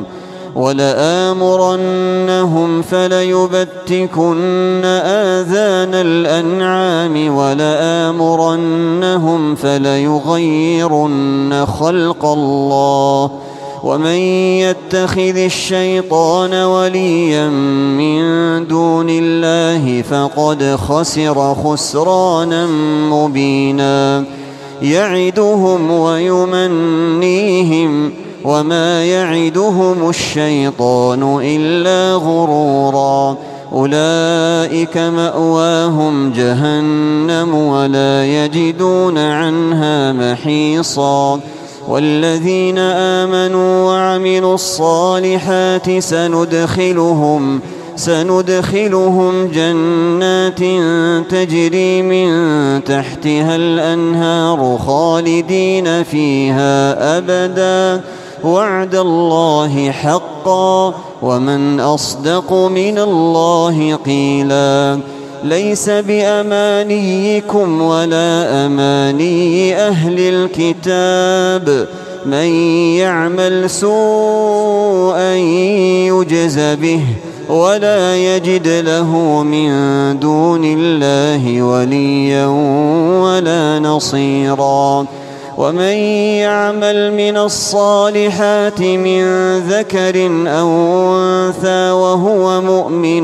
ولآمرنهم فليبتكن آذان الأنعام ولآمرنهم فليغيرن خلق الله ومن يتخذ الشيطان وليا من دون الله فقد خسر خسرانا مبينا يعدهم ويمنيهم وما يعدهم الشيطان إلا غرورا أولئك مأواهم جهنم ولا يجدون عنها محيصا والذين آمنوا وعملوا الصالحات سندخلهم سندخلهم جنات تجري من تحتها الأنهار خالدين فيها أبدا وعد الله حقا ومن أصدق من الله قيلا ليس بأمانيكم ولا أماني أهل الكتاب من يعمل سوءا يجز به ولا يجد له من دون الله وليا ولا نصيرا ومن يعمل من الصالحات من ذكر أو أنثى وهو مؤمن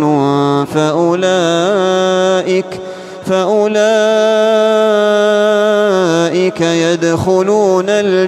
فأولئك فأولئك يدخلون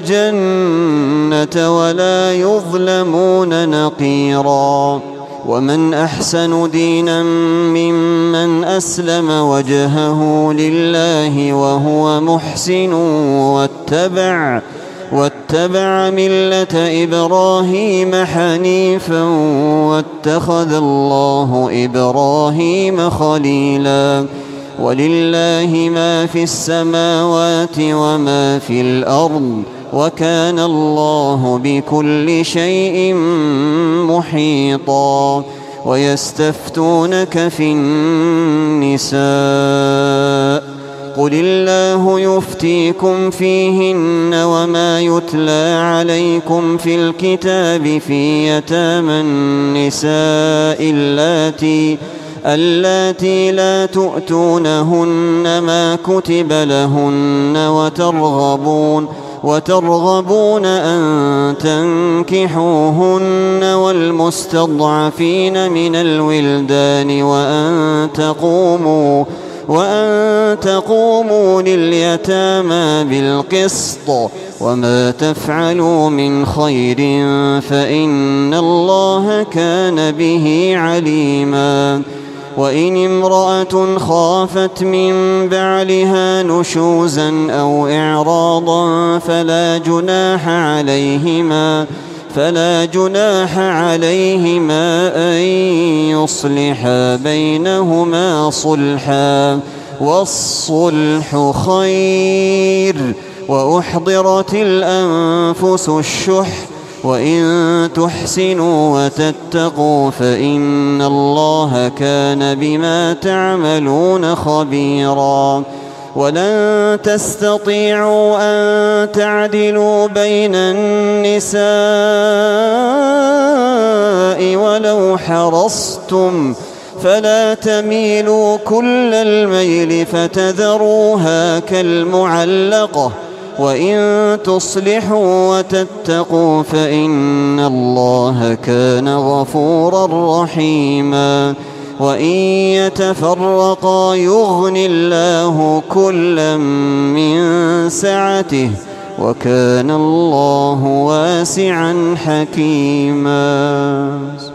الجنة ولا يظلمون نقيرا ومن أحسن دينا ممن أسلم وجهه لله وهو محسن واتبع واتبع ملة إبراهيم حنيفا واتخذ الله إبراهيم خليلا ولله ما في السماوات وما في الأرض وكان الله بكل شيء محيطا ويستفتونك في النساء قل الله يفتيكم فيهن وما يتلى عليكم في الكتاب في يتامى النساء اللاتي اللاتي لا تؤتونهن ما كتب لهن وترغبون وترغبون أن تنكحوهن والمستضعفين من الولدان وأن تقوموا وأن تقوموا لليتامى بالقسط وما تفعلوا من خير فإن الله كان به عليما وإن امرأة خافت من بعلها نشوزا أو إعراضا فلا جناح عليهما فلا جناح عليهما أن يصلحا بينهما صلحا والصلح خير وأحضرت الأنفس الشح وإن تحسنوا وتتقوا فإن الله كان بما تعملون خبيرا ولن تستطيعوا أن تعدلوا بين النساء ولو حرصتم فلا تميلوا كل الميل فتذروها كالمعلقة وإن تصلحوا وتتقوا فإن الله كان غفورا رحيما وإن يتفرقا يغن الله كلا من سعته وكان الله واسعا حكيما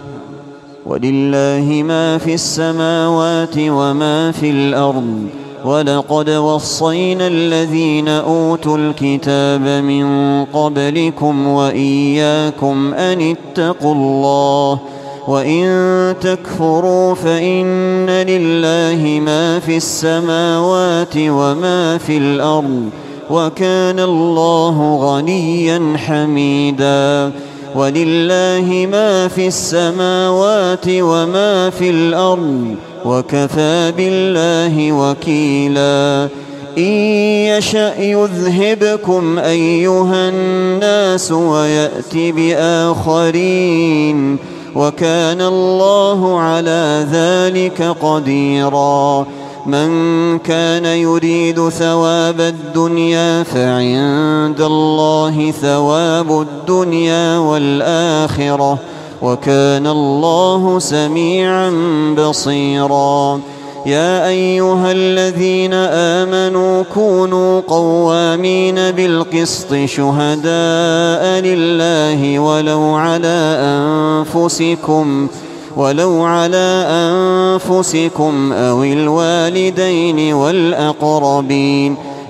ولله ما في السماوات وما في الأرض ولقد وصينا الذين أوتوا الكتاب من قبلكم وإياكم أن اتقوا الله وإن تكفروا فإن لله ما في السماوات وما في الأرض وكان الله غنيا حميدا ولله ما في السماوات وما في الأرض وكفى بالله وكيلا إن يشأ يذهبكم أيها الناس ويأت بآخرين وكان الله على ذلك قديرا من كان يريد ثواب الدنيا فعند الله ثواب الدنيا والآخرة وكان الله سميعا بصيرا يا أيها الذين آمنوا كونوا قوامين بالقسط شهداء لله ولو على أنفسكم ولو على أنفسكم أو الوالدين والأقربين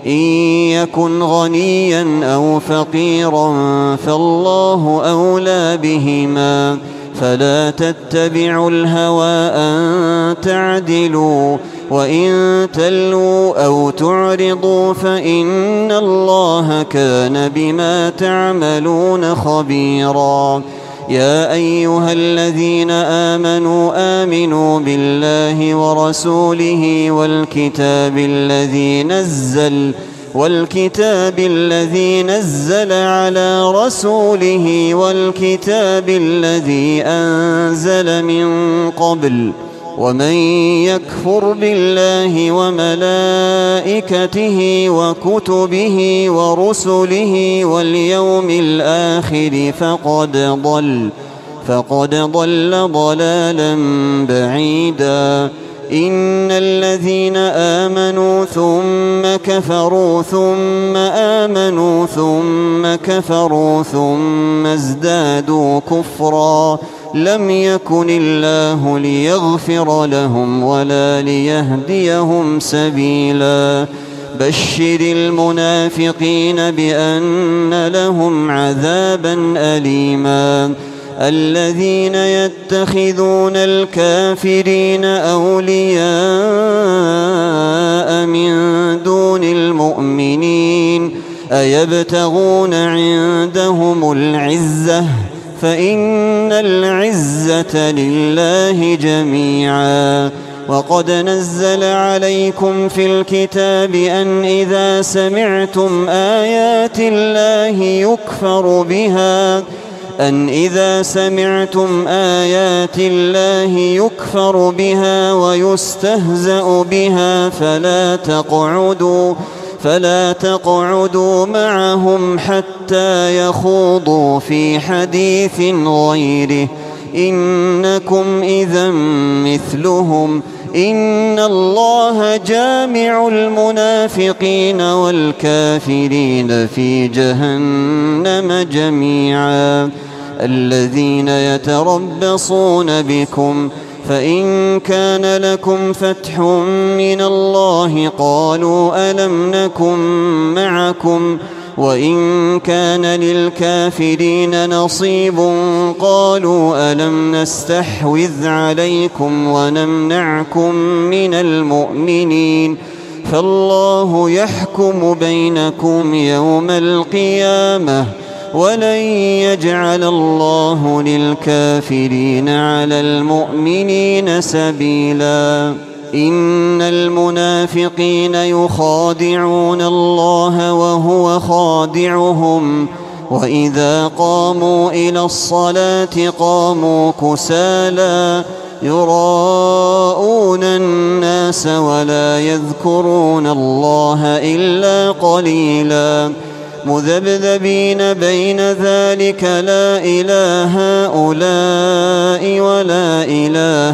إن يكن غنيا أو فقيرا فالله أولى بهما فلا تتبعوا الهوى أن تعدلوا وإن تلوا أو تعرضوا فإن الله كان بما تعملون خبيرا. يا أيها الذين آمنوا آمنوا بالله ورسوله والكتاب الذي نزل والكتاب الذي نزل على رسوله والكتاب الذي أنزل من قبل ومن يكفر بالله وملائكته وكتبه ورسله واليوم الآخر فقد ضل فقد ضل ضلالا بعيدا. إن الذين آمنوا ثم كفروا ثم آمنوا ثم كفروا ثم ازدادوا كفرا لم يكن الله ليغفر لهم ولا ليهديهم سبيلا. بشر المنافقين بأن لهم عذابا أليما. الذين يتخذون الكافرين أولياء من دون المؤمنين أيبتغون عندهم العزة فإن العزة لله جميعا. وقد نزل عليكم في الكتاب أن إذا سمعتم آيات الله يكفر بها أن إذا سمعتم آيات الله يكفر بها ويستهزأ بها فلا تقعدوا فلا تقعدوا معهم حتى يخوضوا في حديث غيره إنكم إذا مثلهم إن الله جامع المنافقين والكافرين في جهنم جميعا. الذين يتربصون بكم فإن كان لكم فتح من الله قالوا ألم نكن معكم وإن كان للكافرين نصيب قالوا ألم نستحوذ عليكم ونمنعكم من المؤمنين فالله يحكم بينكم يوم القيامة ولن يجعل الله للكافرين على المؤمنين سبيلا. إن المنافقين يخادعون الله وهو خادعهم وإذا قاموا إلى الصلاة قاموا كسالى يراءون الناس ولا يذكرون الله إلا قليلا مذبذبين بين ذلك لا إله هؤلاء ولا إله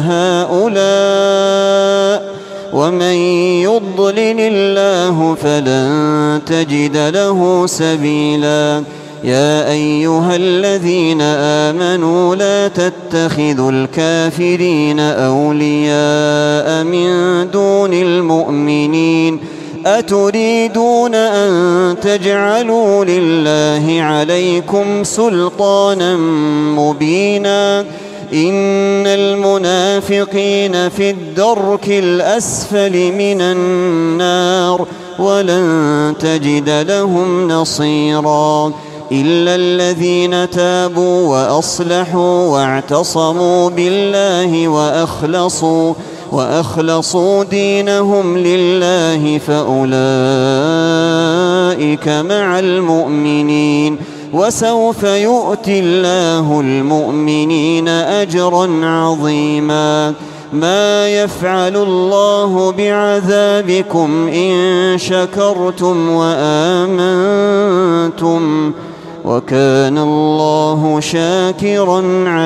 هؤلاء ومن يضلل الله فلن تجد له سبيلا. يا أيها الذين آمنوا لا تتخذوا الكافرين أولياء من دون المؤمنين أتريدون أن تجعلوا لله عليكم سلطانا مبينا إن المنافقين في الدرك الأسفل من النار ولن تجد لهم نصيرا إلا الذين تابوا وأصلحوا واعتصموا بالله وأخلصوا وأخلصوا دينهم لله فأولئك مع المؤمنين وسوف يؤتي الله المؤمنين أجرا عظيما. ما يفعل الله بعذابكم إن شكرتم وآمنتم وكان الله شاكرا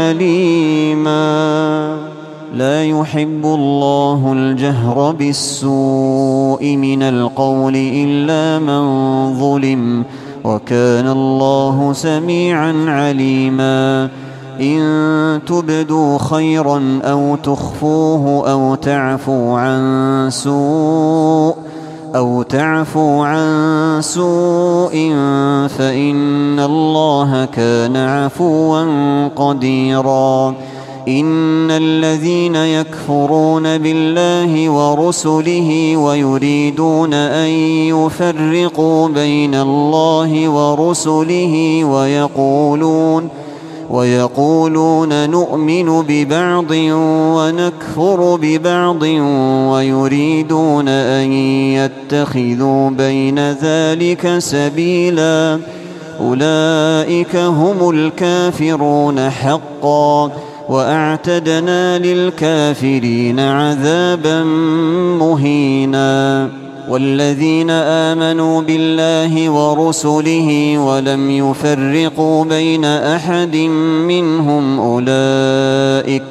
عليما. لا يحب الله الجهر بالسوء من القول إلا من ظلم وكان الله سميعا عليما. إن تبدوا خيرا أو تخفوه أو تعفوا عن سوء أو تعفو عن سوء فإن الله كان عفوا قديرا. إن الذين يكفرون بالله ورسله ويريدون أن يفرقوا بين الله ورسله ويقولون ويقولون نؤمن ببعض ونكفر ببعض ويريدون أن يتخذوا بين ذلك سبيلا أولئك هم الكافرون حقا وأعتدنا للكافرين عذابا مهينا. والذين آمنوا بالله ورسله ولم يفرقوا بين أحد منهم أولئك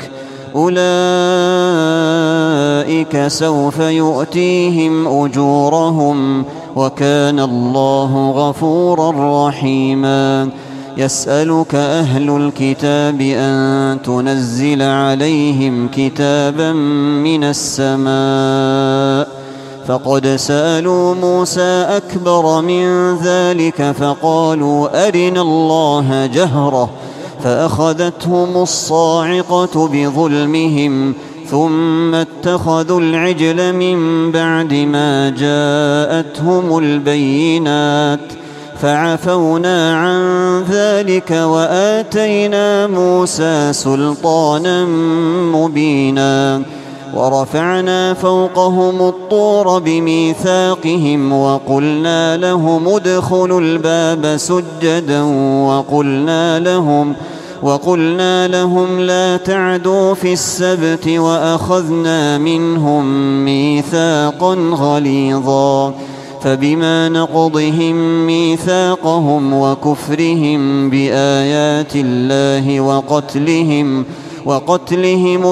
أولئك سوف يؤتيهم أجورهم وكان الله غفورا رحيما. يسألك أهل الكتاب أن تنزل عليهم كتابا من السماء فقد سألوا موسى أكبر من ذلك فقالوا أرنا الله جهرة فأخذتهم الصاعقة بظلمهم ثم اتخذوا العجل من بعد ما جاءتهم البينات فعفونا عن ذلك وآتينا موسى سلطانا مبينا. ورفعنا فوقهم الطور بميثاقهم وقلنا لهم ادخلوا الباب سجدا وقلنا لهم وقلنا لهم لا تعدوا في السبت وأخذنا منهم ميثاقا غليظا. فبما نقضهم ميثاقهم وكفرهم بآيات الله وقتلهم وقتلهم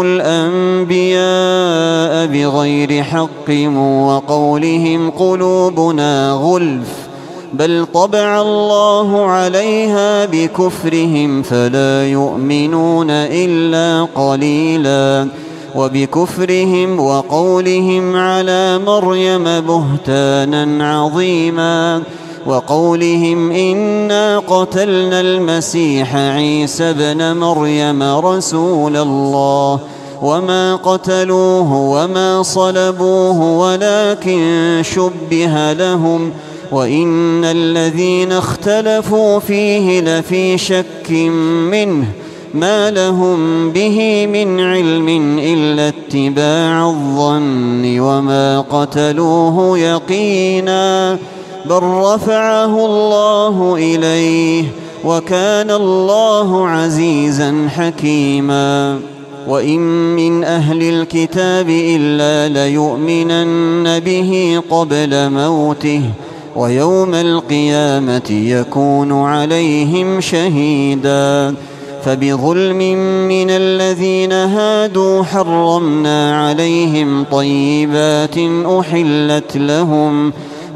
الأنبياء بغير حق وقولهم قلوبنا غلف بل طبع الله عليها بكفرهم فلا يؤمنون إلا قليلا. وبكفرهم وقولهم على مريم بهتانا عظيما وقولهم إنا قتلنا المسيح عيسى ابن مريم رسول الله وما قتلوه وما صلبوه ولكن شبه لهم وإن الذين اختلفوا فيه لفي شك منه ما لهم به من علم إلا اتباع الظن وما قتلوه يقينا بل رفعه الله إليه وكان الله عزيزا حكيما. وإن من أهل الكتاب إلا ليؤمنن به قبل موته ويوم القيامة يكون عليهم شهيدا. فبظلم من الذين هادوا حرمنا عليهم طيبات أحلت لهم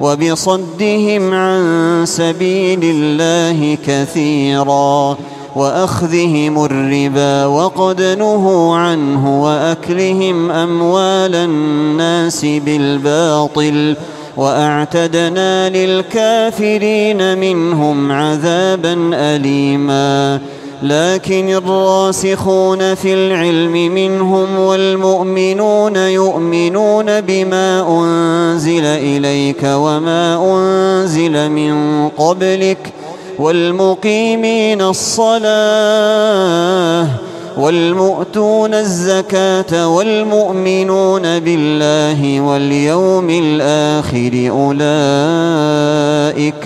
وبصدهم عن سبيل الله كثيرا وأخذهم الربا وقد نهوا عنه وأكلهم أموال الناس بالباطل وأعتدنا للكافرين منهم عذابا أليما. لكن الراسخون في العلم منهم والمؤمنون يؤمنون بما أنزل إليك وما أنزل من قبلك والمقيمين الصلاة والمؤتون الزكاة والمؤمنون بالله واليوم الآخر أولئك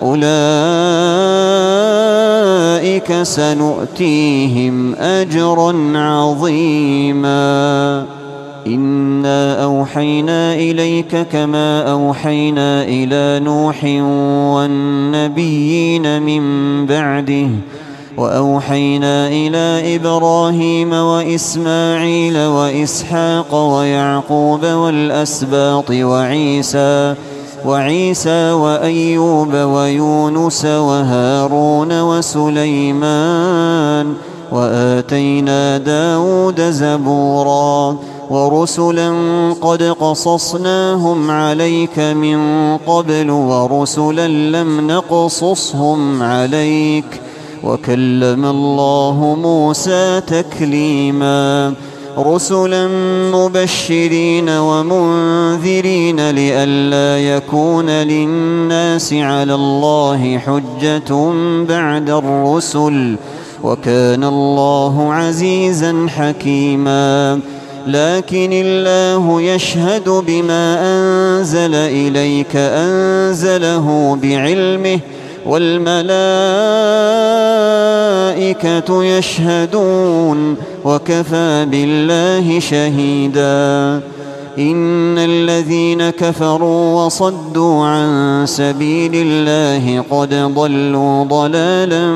أولئك سنؤتيهم أجرا عظيما. إنا أوحينا إليك كما أوحينا إلى نوح والنبيين من بعده وأوحينا إلى إبراهيم وإسماعيل وإسحاق ويعقوب والأسباط وعيسى وعيسى وأيوب ويونس وهارون وسليمان وآتينا داود زبورا ورسلا قد قصصناهم عليك من قبل ورسلا لم نقصصهم عليك وكلم الله موسى تكليما رسلا مبشرين ومنذرين لئلا يكون للناس على الله حجة بعد الرسل وكان الله عزيزا حكيما لكن الله يشهد بما أنزل إليك أنزله بعلمه والملائكة يشهدون وكفى بالله شهيدا إن الذين كفروا وصدوا عن سبيل الله قد ضلوا ضلالا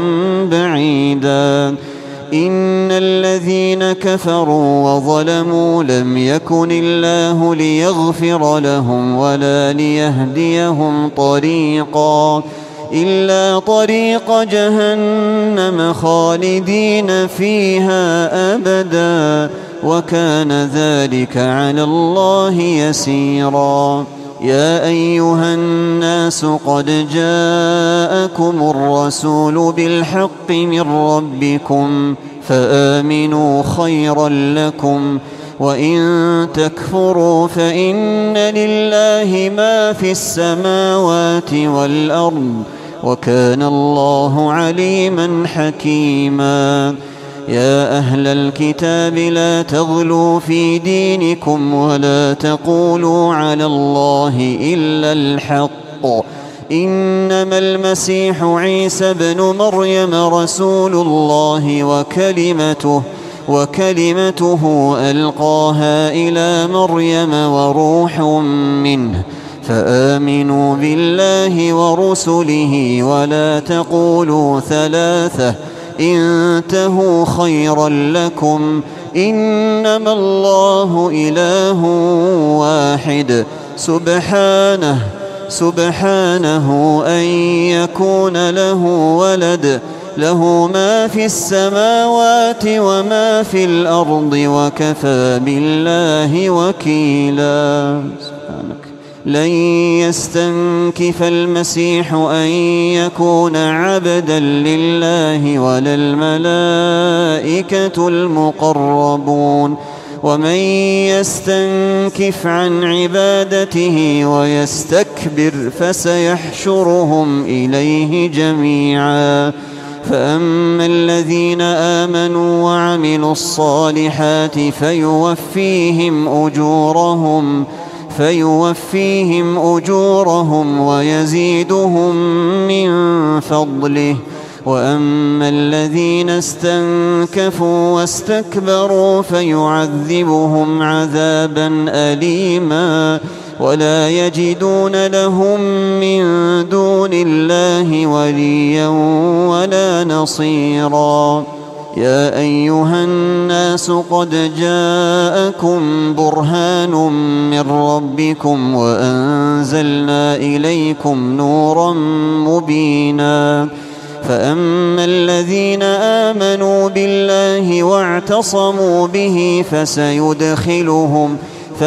بعيدا إن الذين كفروا وظلموا لم يكن الله ليغفر لهم ولا ليهديهم طريقا إلا طريق جهنم خالدين فيها أبدا وكان ذلك على الله يسيرا يا أيها الناس قد جاءكم الرسول بالحق من ربكم فآمنوا خيرا لكم وإن تكفروا فإن لله ما في السماوات والأرض وكان الله عليما حكيما يا أهل الكتاب لا تغلوا في دينكم ولا تقولوا على الله إلا الحق إنما المسيح عيسى بن مريم رسول الله وكلمته وكلمته ألقاها إلى مريم وروح منه فآمنوا بالله ورسله ولا تقولوا ثلاثة انتهوا خيرا لكم إنما الله إله واحد سبحانه سبحانه أن يكون له ولد له ما في السماوات وما في الأرض وكفى بالله وكيلا سبحانك لن يستنكف المسيح أن يكون عبدا لله ولا الملائكة المقربون ومن يستنكف عن عبادته ويستكبر فسيحشرهم إليه جميعا فأما الذين آمنوا وعملوا الصالحات فيوفيهم أجورهم فيوفيهم أجورهم ويزيدهم من فضله وأما الذين استنكفوا واستكبروا فيعذبهم عذابا أليما ولا يجدون لهم من دون الله وليا ولا نصيرا يا أيها الناس قد جاءكم برهان من ربكم وأنزلنا إليكم نورا مبينا فأما الذين آمنوا بالله واعتصموا به فسيدخلهم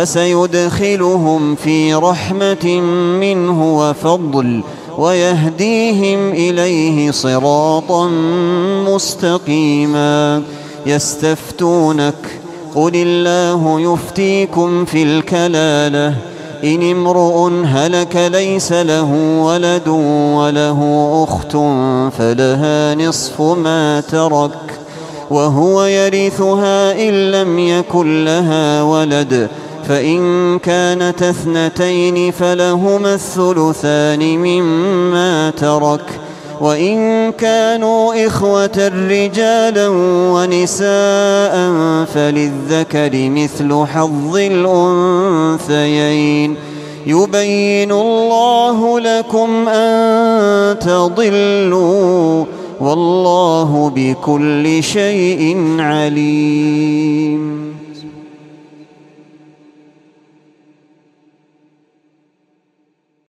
فسيدخلهم في رحمة منه وفضل ويهديهم إليه صراطا مستقيما يستفتونك قل الله يفتيكم في الكلالة إن امرؤ هلك ليس له ولد وله أخت فلها نصف ما ترك وهو يرثها إن لم يكن لها ولد فإن كانت اثنتين فلهما الثلثان مما ترك وإن كانوا إخوة رجالا ونساء فللذكر مثل حظ الأنثيين يبين الله لكم أن تضلوا والله بكل شيء عليم.